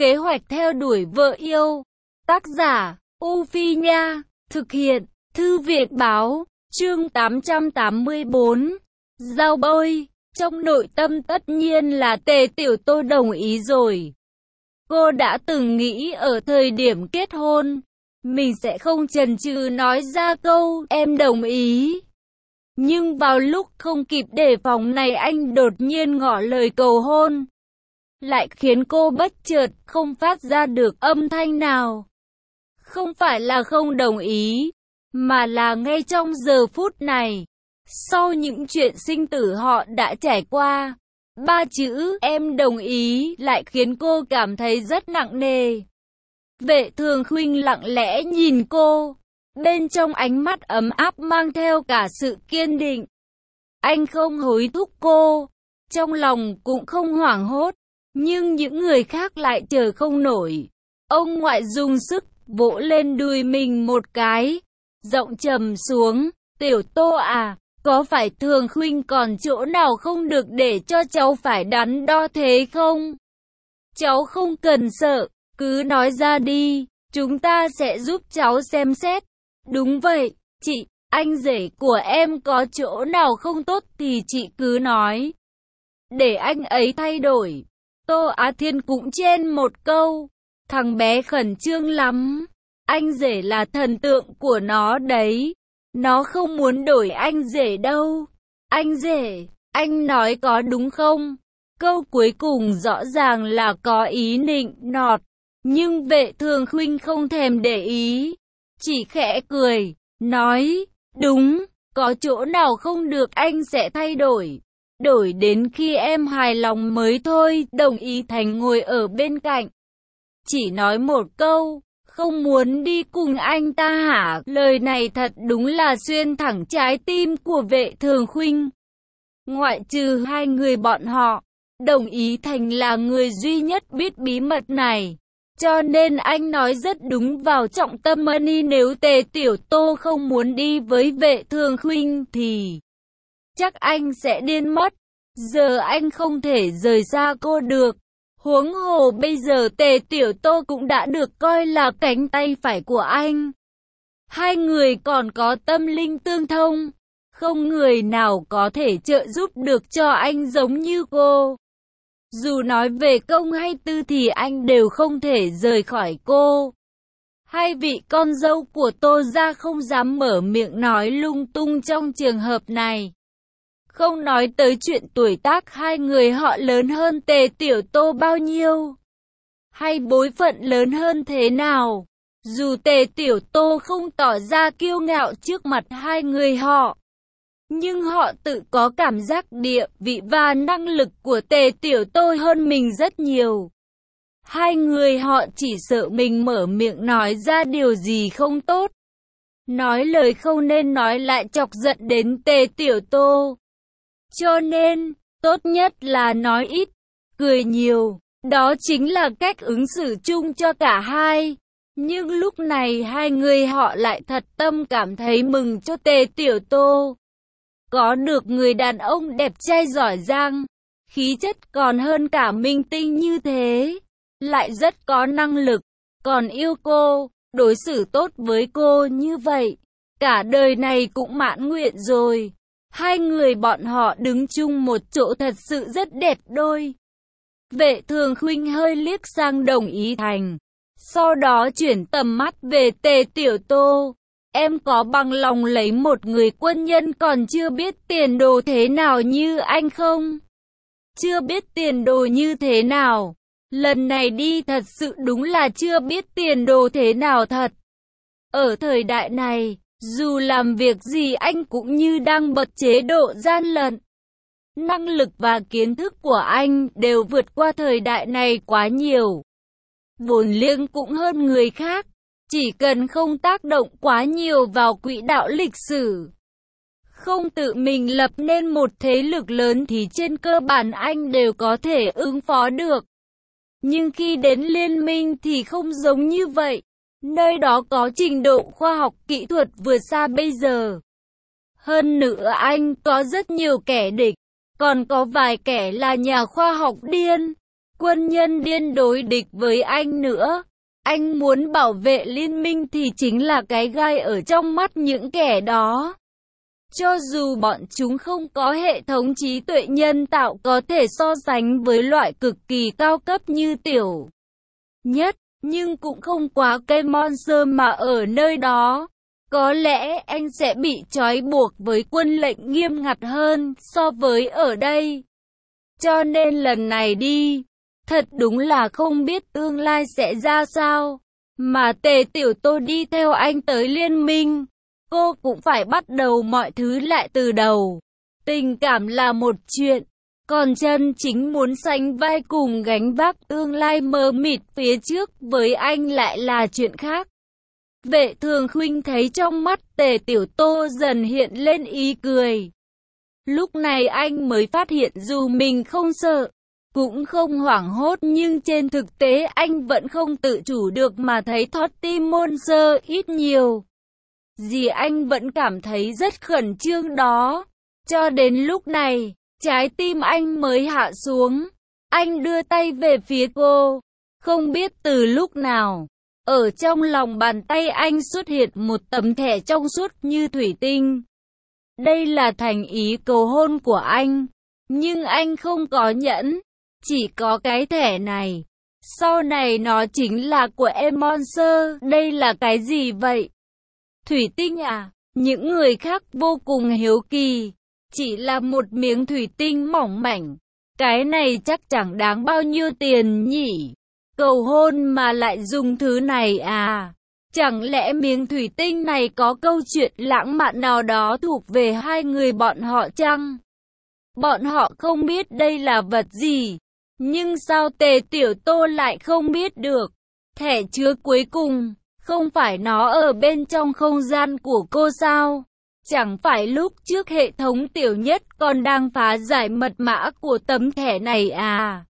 Kế hoạch theo đuổi vợ yêu. Tác giả, U Phi Nha. Thực hiện, Thư viện Báo. Chương 884. Giao bôi. Trong nội tâm tất nhiên là Tề Tiểu Tô đồng ý rồi. Cô đã từng nghĩ ở thời điểm kết hôn, mình sẽ không chần chừ nói ra câu em đồng ý. Nhưng vào lúc không kịp đề phòng này anh đột nhiên ngỏ lời cầu hôn, lại khiến cô bất chợt không phát ra được âm thanh nào. Không phải là không đồng ý, mà là ngay trong giờ phút này, sau những chuyện sinh tử họ đã trải qua, ba chữ em đồng ý lại khiến cô cảm thấy rất nặng nề. Vệ Thường Khuynh lặng lẽ nhìn cô, bên trong ánh mắt ấm áp mang theo cả sự kiên định. Anh không hối thúc cô, trong lòng cũng không hoảng hốt, nhưng những người khác lại chờ không nổi. Ông ngoại dùng sức vỗ lên đùi mình một cái, giọng trầm xuống, Tiểu Tô à, có phải Thường Khuynh còn chỗ nào không được để cho cháu phải đắn đo thế không? Cháu không cần sợ, cứ nói ra đi, chúng ta sẽ giúp cháu xem xét. Đúng vậy, chị, anh rể của em có chỗ nào không tốt thì chị cứ nói, để anh ấy thay đổi. Tô Á Thiên cũng chen một câu, thằng bé khẩn trương lắm, anh rể là thần tượng của nó đấy, nó không muốn đổi anh rể đâu. Anh rể, anh nói có đúng không? Câu cuối cùng rõ ràng là có ý nịnh nọt, nhưng Vệ Thường Khuynh không thèm để ý, chỉ khẽ cười, nói, đúng, có chỗ nào không được anh sẽ thay đổi. Đổi đến khi em hài lòng mới thôi. Đồng ý Thành ngồi ở bên cạnh, chỉ nói một câu, không muốn đi cùng anh ta hả? Lời này thật đúng là xuyên thẳng trái tim của Vệ Thường Khuynh. Ngoại trừ hai người bọn họ, Đồng Ý Thành là người duy nhất biết bí mật này, cho nên anh nói rất đúng vào trọng tâm. Nếu Tề Tiểu Tô không muốn đi với Vệ Thường Khuynh thì chắc anh sẽ điên mất. Giờ anh không thể rời xa cô được. Huống hồ bây giờ Tề Tiểu Tô cũng đã được coi là cánh tay phải của anh. Hai người còn có tâm linh tương thông, không người nào có thể trợ giúp được cho anh giống như cô. Dù nói về công hay tư thì anh đều không thể rời khỏi cô. Hai vị con dâu của Tô gia không dám mở miệng nói lung tung trong trường hợp này. Không nói tới chuyện tuổi tác hai người họ lớn hơn Tề Tiểu Tô bao nhiêu, hay bối phận lớn hơn thế nào. Dù Tề Tiểu Tô không tỏ ra kiêu ngạo trước mặt hai người họ, nhưng họ tự có cảm giác địa vị và năng lực của Tề Tiểu Tô hơn mình rất nhiều. Hai người họ chỉ sợ mình mở miệng nói ra điều gì không tốt, nói lời không nên nói lại chọc giận đến Tề Tiểu Tô. Cho nên, tốt nhất là nói ít, cười nhiều, đó chính là cách ứng xử chung cho cả hai. Nhưng lúc này hai người họ lại thật tâm cảm thấy mừng cho Tề Tiểu Tô. Có được người đàn ông đẹp trai giỏi giang, khí chất còn hơn cả minh tinh như thế, lại rất có năng lực, còn yêu cô, đối xử tốt với cô như vậy, cả đời này cũng mãn nguyện rồi. Hai người bọn họ đứng chung một chỗ thật sự rất đẹp đôi. Vệ Thường Khuynh hơi liếc sang Đồng Ý Thành, sau đó chuyển tầm mắt về Tề Tiểu Tô. Em có bằng lòng lấy một người quân nhân còn chưa biết tiền đồ thế nào như anh không? Chưa biết tiền đồ như thế nào? Lần này đi thật sự đúng là chưa biết tiền đồ thế nào thật. Ở thời đại này, dù làm việc gì anh cũng như đang bật chế độ gian lận. Năng lực và kiến thức của anh đều vượt qua thời đại này quá nhiều. Vốn liếng cũng hơn người khác, chỉ cần không tác động quá nhiều vào quỹ đạo lịch sử, không tự mình lập nên một thế lực lớn thì trên cơ bản anh đều có thể ứng phó được. Nhưng khi đến liên minh thì không giống như vậy. Nơi đó có trình độ khoa học kỹ thuật vượt xa bây giờ. Hơn nữa anh có rất nhiều kẻ địch, còn có vài kẻ là nhà khoa học điên. quân nhân điên đối địch với anh nữa. Anh muốn bảo vệ liên minh thì chính là cái gai ở trong mắt những kẻ đó. Cho dù bọn chúng không có hệ thống trí tuệ nhân tạo có thể so sánh với loại cực kỳ cao cấp như tiểu nhất, nhưng cũng không quá cái monster mà ở nơi đó. Có lẽ anh sẽ bị trói buộc với quân lệnh nghiêm ngặt hơn so với ở đây. Cho nên lần này đi, thật đúng là không biết tương lai sẽ ra sao. Mà Tề Tiểu Tô đi theo anh tới liên minh, cô cũng phải bắt đầu mọi thứ lại từ đầu. Tình cảm là một chuyện, còn chân chính muốn sánh vai cùng gánh vác tương lai mờ mịt phía trước với anh lại là chuyện khác. Vệ Thường Khuynh thấy trong mắt Tề Tiểu Tô dần hiện lên ý cười. Lúc này anh mới phát hiện dù mình không sợ, cũng không hoảng hốt, nhưng trên thực tế anh vẫn không tự chủ được mà thấy thót tim môn sơ ít nhiều. Gì anh vẫn cảm thấy rất khẩn trương đó. Cho đến lúc này, trái tim anh mới hạ xuống. Anh đưa tay về phía cô. Không biết từ lúc nào, ở trong lòng bàn tay anh xuất hiện một tấm thẻ trong suốt như thủy tinh. Đây là thành ý cầu hôn của anh. Nhưng anh không có nhẫn, chỉ có cái thẻ này. Sau này nó chính là của em Monster. Đây là cái gì vậy? Thủy tinh à? Những người khác vô cùng hiếu kỳ. Chỉ là một miếng thủy tinh mỏng mảnh. Cái này chắc chẳng đáng bao nhiêu tiền nhỉ? Cầu hôn mà lại dùng thứ này à? Chẳng lẽ miếng thủy tinh này có câu chuyện lãng mạn nào đó thuộc về hai người bọn họ chăng? Bọn họ không biết đây là vật gì. Nhưng sao Tề Tiểu Tô lại không biết được? Thẻ chứa cuối cùng, không phải nó ở bên trong không gian của cô sao? Chẳng phải lúc trước hệ thống tiểu nhất còn đang phá giải mật mã của tấm thẻ này à?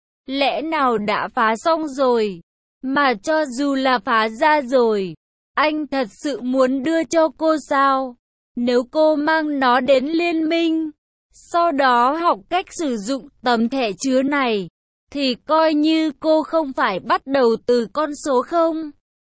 Lẽ nào đã phá xong rồi? Mà cho dù là phá ra rồi, anh thật sự muốn đưa cho cô sao? Nếu cô mang nó đến liên minh, sau đó học cách sử dụng tấm thẻ chứa này, thì coi như cô không phải bắt đầu từ con số không.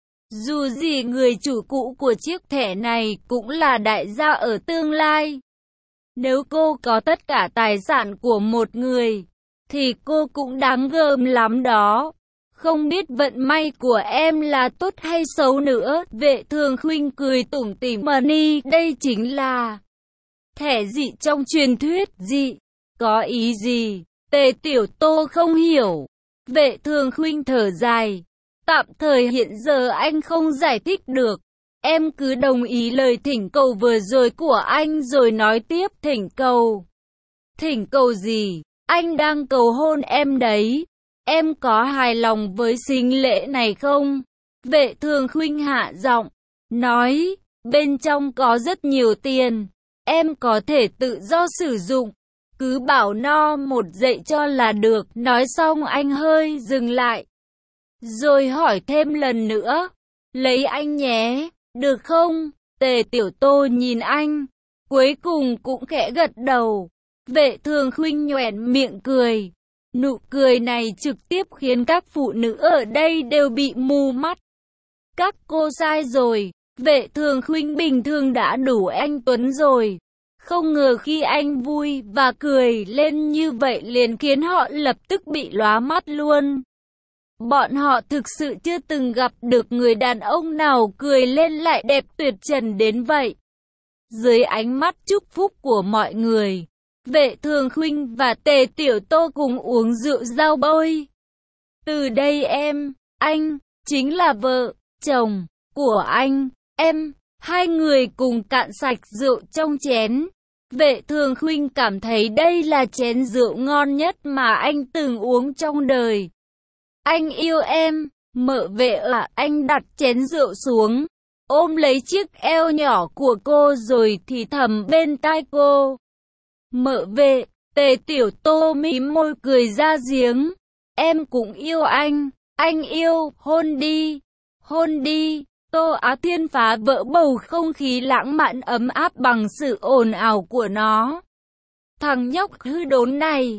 Dù gì người chủ cũ của chiếc thẻ này cũng là đại gia ở tương lai. Nếu cô có tất cả tài sản của một người, thì cô cũng đáng gờm lắm đó. Không biết vận may của em là tốt hay xấu nữa. Vệ Thường Khuynh cười tủm tỉm. Money, đây chính là thẻ dị trong truyền thuyết. Dị? Có ý gì? Tề Tiểu Tô không hiểu. Vệ Thường Khuynh thở dài. Tạm thời hiện giờ anh không giải thích được. Em cứ đồng ý lời thỉnh cầu vừa rồi của anh rồi nói tiếp. Thỉnh cầu? Thỉnh cầu gì? Anh đang cầu hôn em đấy. Em có hài lòng với sính lễ này không? Vệ Thường Khuynh hạ giọng, nói, bên trong có rất nhiều tiền. Em có thể tự do sử dụng. Cứ bảo no một dạy cho là được. Nói xong anh hơi dừng lại. Rồi hỏi thêm lần nữa. Lấy anh nhé, được không? Tề Tiểu Tô nhìn anh. Cuối cùng cũng khẽ gật đầu. Vệ Thường Khuynh nhoẻn miệng cười. Nụ cười này trực tiếp khiến các phụ nữ ở đây đều bị mù mắt. Các cô sai rồi. Vệ Thường Khuynh bình thường đã đủ anh tuấn rồi. Không ngờ khi anh vui và cười lên như vậy liền khiến họ lập tức bị lóa mắt luôn. Bọn họ thực sự chưa từng gặp được người đàn ông nào cười lên lại đẹp tuyệt trần đến vậy. Dưới ánh mắt chúc phúc của mọi người, Vệ Thường Khuynh và Tề Tiểu Tô cùng uống rượu giao bôi. Từ đây em, anh, chính là vợ, chồng của anh, em. Hai người cùng cạn sạch rượu trong chén. Vệ Thường Khuynh cảm thấy đây là chén rượu ngon nhất mà anh từng uống trong đời. Anh yêu em, Mợ Vệ ạ. Anh đặt chén rượu xuống, ôm lấy chiếc eo nhỏ của cô rồi thì thầm bên tai cô. Mợ Vệ. Tề Tiểu Tô mím môi cười ra giếng. Em cũng yêu anh yêu, hôn đi, hôn đi. Tô Á Thiên phá vỡ bầu không khí lãng mạn ấm áp bằng sự ồn ào của nó. Thằng nhóc hư đốn này,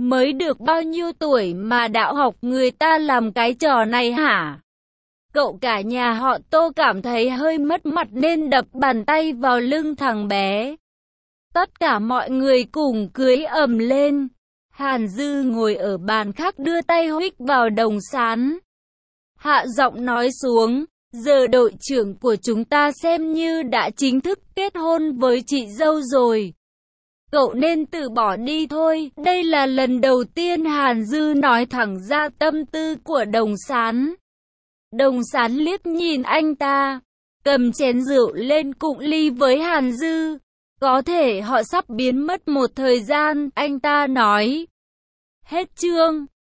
Mới được bao nhiêu tuổi mà đạo học người ta làm cái trò này hả? Cậu cả nhà họ Tô cảm thấy hơi mất mặt nên đập bàn tay vào lưng thằng bé. Tất cả mọi người cùng cười ầm lên. Hàn Dư ngồi ở bàn khác đưa tay huých vào Đồng Sán. Hạ giọng nói xuống, giờ đội trưởng của chúng ta xem như đã chính thức kết hôn với chị dâu rồi. Cậu nên từ bỏ đi thôi. Đây là lần đầu tiên Hàn Dư nói thẳng ra tâm tư của Đồng Sán. Đồng Sán liếc nhìn anh ta, cầm chén rượu lên cụng ly với Hàn Dư. Có thể họ sắp biến mất một thời gian, anh ta nói. Hết chương.